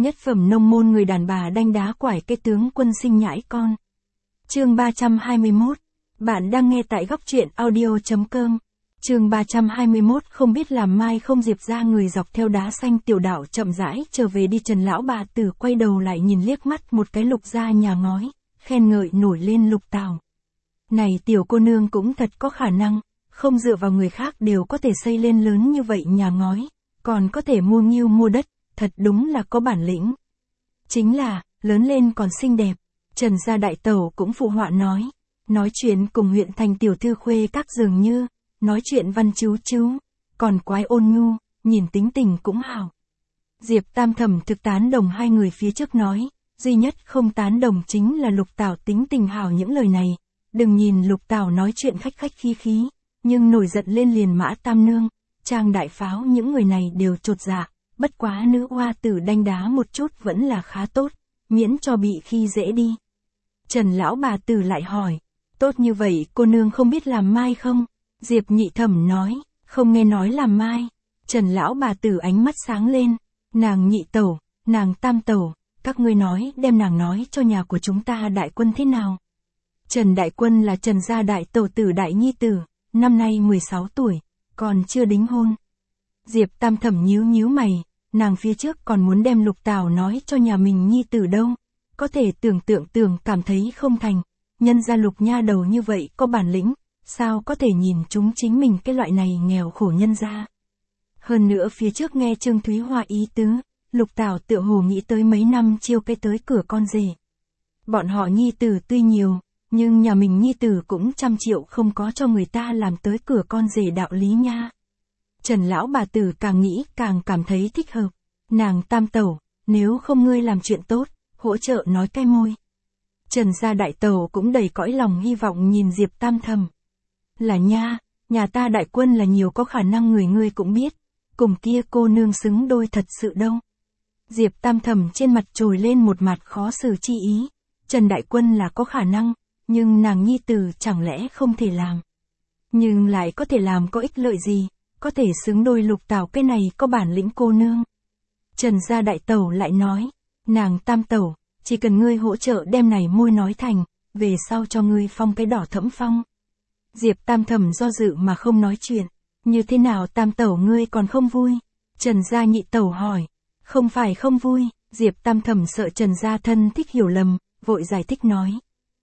Nhất phẩm nông môn người đàn bà đanh đá quải cái tướng quân sinh nhãi con. Chương 321. Bạn đang nghe tại góc truyện audio.com. Chương 321. Không biết làm mai không Diệp ra người dọc theo đá xanh tiểu đạo chậm rãi trở về đi. Trần lão bà tử quay đầu lại nhìn liếc mắt một cái Lục gia nhà ngói, khen ngợi nổi lên Lục Tào. Này tiểu cô nương cũng thật có khả năng, không dựa vào người khác đều có thể xây lên lớn như vậy nhà ngói, còn có thể mua nghêu mua đất, thật đúng là có bản lĩnh. Chính là, lớn lên còn xinh đẹp. Trần gia đại tẩu cũng phụ họa nói chuyện cùng huyện thành tiểu thư khuê các dường như, nói chuyện văn chú, còn quái ôn nhu, nhìn tính tình cũng hảo. Diệp Tam Thẩm thực tán đồng hai người phía trước nói, duy nhất không tán đồng chính là Lục Tào tính tình hảo. Những lời này, đừng nhìn Lục Tào nói chuyện khách khí, nhưng nổi giận lên liền Mã Tam Nương, Trang Đại Pháo những người này đều chột dạ, bất quá nữ hoa tử đanh đá một chút vẫn là khá tốt, miễn cho bị khi dễ đi. Trần lão bà tử lại hỏi, tốt như vậy cô nương không biết làm mai không? Diệp Nhị Thẩm nói, không nghe nói làm mai. Trần lão bà tử ánh mắt sáng lên, nàng Nhị Tẩu, nàng Tam Tẩu, các ngươi nói đem nàng nói cho nhà của chúng ta đại quân thế nào? Trần Đại Quân là Trần gia đại tẩu tử đại nhi tử, năm nay 16 tuổi, còn chưa đính hôn. Diệp Tam Thẩm nhíu mày, nàng phía trước còn muốn đem Lục Tào nói cho nhà mình nhi tử đâu, có thể tưởng cảm thấy không thành, nhân ra Lục nha đầu như vậy có bản lĩnh, sao có thể nhìn chúng chính mình cái loại này nghèo khổ nhân ra. Hơn nữa phía trước nghe Trương Thúy Hoa ý tứ, Lục Tào tựa hồ nghĩ tới mấy năm chiêu cái tới cửa con rể. Bọn họ nhi tử tuy nhiều, nhưng nhà mình nhi tử cũng 100 triệu không có cho người ta làm tới cửa con rể đạo lý nha. Trần lão bà tử càng nghĩ càng cảm thấy thích hợp. Nàng Tam Tẩu, nếu không ngươi làm chuyện tốt, hỗ trợ nói cái môi. Trần gia đại tẩu cũng đầy cõi lòng hy vọng nhìn Diệp Tam Thẩm. Là nha, nhà ta đại quân là nhiều có khả năng người ngươi cũng biết, cùng kia cô nương xứng đôi thật sự đâu. Diệp Tam Thẩm trên mặt trồi lên một mặt khó xử chi ý. Trần đại quân là có khả năng, nhưng nàng nhi tử chẳng lẽ không thể làm. Nhưng lại có thể làm có ích lợi gì, có thể xứng đôi Lục Tào cái này có bản lĩnh cô nương. Trần gia đại tẩu lại nói, nàng Tam Tẩu, chỉ cần ngươi hỗ trợ đem này môi nói thành, về sau cho ngươi phong cái đỏ thẫm phong. Diệp Tam Thẩm do dự mà không nói chuyện, như thế nào Tam Tẩu ngươi còn không vui? Trần gia nhị tẩu hỏi, không phải không vui, Diệp Tam Thẩm sợ Trần gia thân thích hiểu lầm, vội giải thích nói.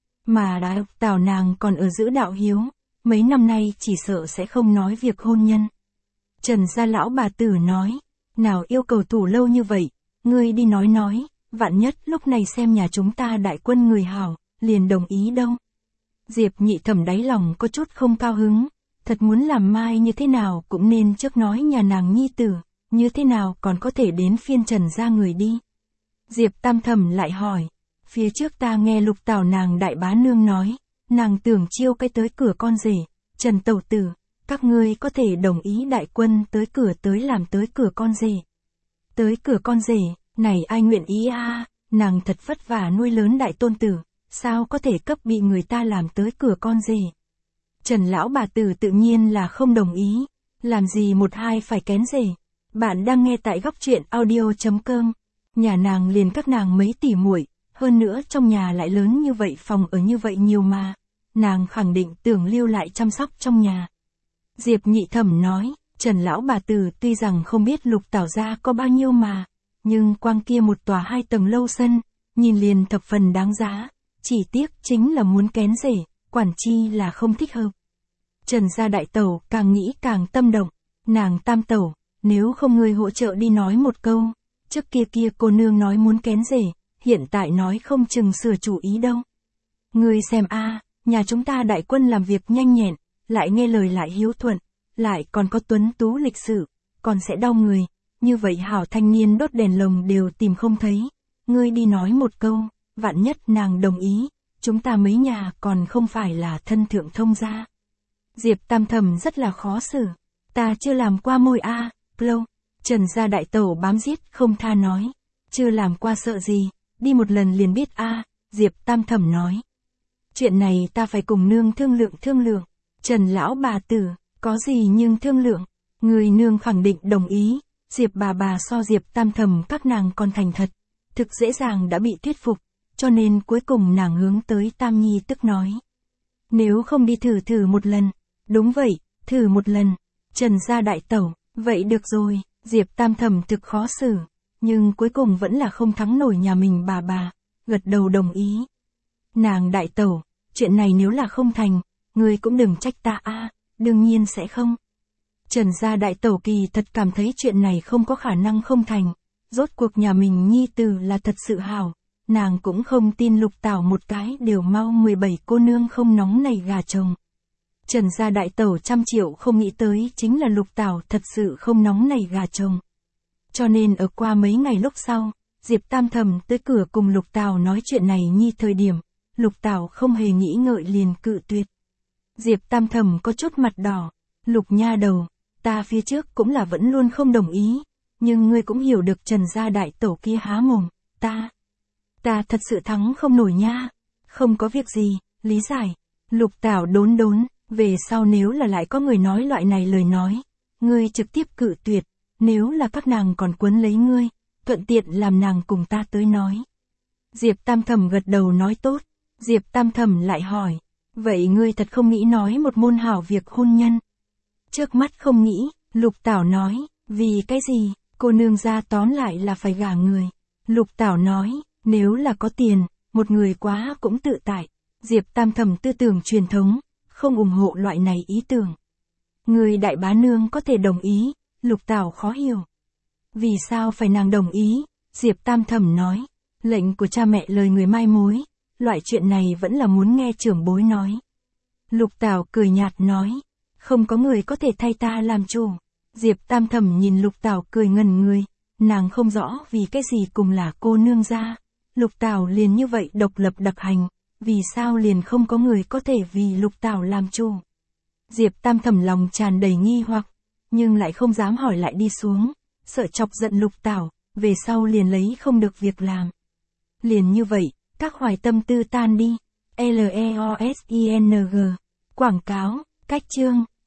Mà đã Tào nàng còn ở giữ đạo hiếu, mấy năm nay chỉ sợ sẽ không nói việc hôn nhân. Trần gia lão bà tử nói, nào yêu cầu thủ lâu như vậy, ngươi đi nói, vạn nhất lúc này xem nhà chúng ta đại quân người hảo, liền đồng ý đâu. Diệp Nhị Thẩm đáy lòng có chút không cao hứng, thật muốn làm mai như thế nào cũng nên trước nói nhà nàng nhi tử, như thế nào còn có thể đến phiên Trần gia người đi. Diệp Tam Thẩm lại hỏi, phía trước ta nghe Lục Tào nàng đại bá nương nói, nàng tưởng chiêu cái tới cửa con rể, Trần tẩu tử, các ngươi có thể đồng ý đại quân tới cửa tới làm tới cửa con rể. Tới cửa con rể, này ai nguyện ý a? Nàng thật vất vả nuôi lớn đại tôn tử, sao có thể cấp bị người ta làm tới cửa con rể. Trần lão bà tử tự nhiên là không đồng ý, làm gì một hai phải kén rể. Bạn đang nghe tại góc truyện audio.com, nhà nàng liền các nàng mấy tỷ muội, hơn nữa trong nhà lại lớn như vậy phòng ở như vậy nhiều mà, nàng khẳng định tưởng lưu lại chăm sóc trong nhà. Diệp Nhị Thẩm nói, Trần lão bà tử tuy rằng không biết Lục Tào gia có bao nhiêu mà, nhưng quang kia một tòa 2 tầng lâu sân, nhìn liền thập phần đáng giá, chỉ tiếc chính là muốn kén rể, quản chi là không thích hợp. Trần gia đại tẩu càng nghĩ càng tâm động, nàng Tam Tẩu, nếu không ngươi hỗ trợ đi nói một câu, trước kia cô nương nói muốn kén rể, hiện tại nói không chừng sửa chủ ý đâu. Ngươi xem a, nhà chúng ta đại quân làm việc nhanh nhẹn, lại nghe lời lại hiếu thuận, lại còn có tuấn tú lịch sự, còn sẽ đau người, như vậy hảo thanh niên đốt đèn lồng đều tìm không thấy, ngươi đi nói một câu, vạn nhất nàng đồng ý, chúng ta mấy nhà còn không phải là thân thượng thông gia. Diệp Tam Thẩm rất là khó xử, ta chưa làm qua môi a, lâu. Trần gia đại tẩu bám giết không tha nói, chưa làm qua sợ gì, đi một lần liền biết a. Diệp Tam Thẩm nói, chuyện này ta phải cùng nương thương lượng. Trần lão bà tử, có gì nhưng thương lượng, người nương khẳng định đồng ý. Diệp bà so Diệp Tam Thẩm các nàng còn thành thật, thực dễ dàng đã bị thuyết phục, cho nên cuối cùng nàng hướng tới Tam Nhi tức nói. Nếu không đi thử một lần. Đúng vậy, thử một lần. Trần gia đại tẩu, vậy được rồi, Diệp Tam Thẩm thực khó xử, nhưng cuối cùng vẫn là không thắng nổi nhà mình bà, gật đầu đồng ý. Nàng đại tẩu, chuyện này nếu là không thành, ngươi cũng đừng trách ta a, đương nhiên sẽ không. Trần gia đại tẩu kỳ thật cảm thấy chuyện này không có khả năng không thành, rốt cuộc nhà mình nhi tử là thật sự hảo, nàng cũng không tin Lục Tảo một cái đều mau 17 cô nương không nóng này gà chồng. Trần gia đại tẩu 100 triệu không nghĩ tới chính là Lục Tảo thật sự không nóng này gà chồng. Cho nên ở qua mấy ngày lúc sau, Diệp Tam Thẩm tới cửa cùng Lục Tảo nói chuyện này nhi thời điểm, Lục Tảo không hề nghĩ ngợi liền cự tuyệt. Diệp Tam Thẩm có chút mặt đỏ, Lục nha đầu, ta phía trước cũng là vẫn luôn không đồng ý, nhưng ngươi cũng hiểu được Trần gia đại tẩu kia há mồm, ta thật sự thắng không nổi nha. Không có việc gì, lý giải. Lục Tảo đốn, về sau nếu là lại có người nói loại này lời nói, ngươi trực tiếp cự tuyệt, nếu là các nàng còn quấn lấy ngươi, thuận tiện làm nàng cùng ta tới nói. Diệp Tam Thẩm gật đầu nói tốt. Diệp Tam Thẩm lại hỏi, vậy ngươi thật không nghĩ nói một môn hảo việc hôn nhân? Trước mắt không nghĩ, Lục Tảo nói, vì cái gì, cô nương gia tóm lại là phải gả người. Lục Tảo nói, nếu là có tiền, một người quá cũng tự tại. Diệp Tam Thẩm tư tưởng truyền thống, không ủng hộ loại này ý tưởng. Người đại bá nương có thể đồng ý, Lục Tảo khó hiểu. Vì sao phải nàng đồng ý? Diệp Tam Thẩm nói, lệnh của cha mẹ lời người mai mối, loại chuyện này vẫn là muốn nghe trưởng bối nói. Lục Tảo cười nhạt nói, không có người có thể thay ta làm chủ. Diệp Tam Thẩm nhìn Lục Tảo cười ngẩn người, nàng không rõ vì cái gì cùng là cô nương gia. Lục Tảo liền như vậy độc lập đặc hành, vì sao liền không có người có thể vì Lục Tảo làm chủ. Diệp Tam Thẩm lòng tràn đầy nghi hoặc, nhưng lại không dám hỏi lại đi xuống, sợ chọc giận Lục Tảo, về sau liền lấy không được việc làm. Liền như vậy, các hoài tâm tư tan đi. LEOSING. Quảng cáo, cách chương.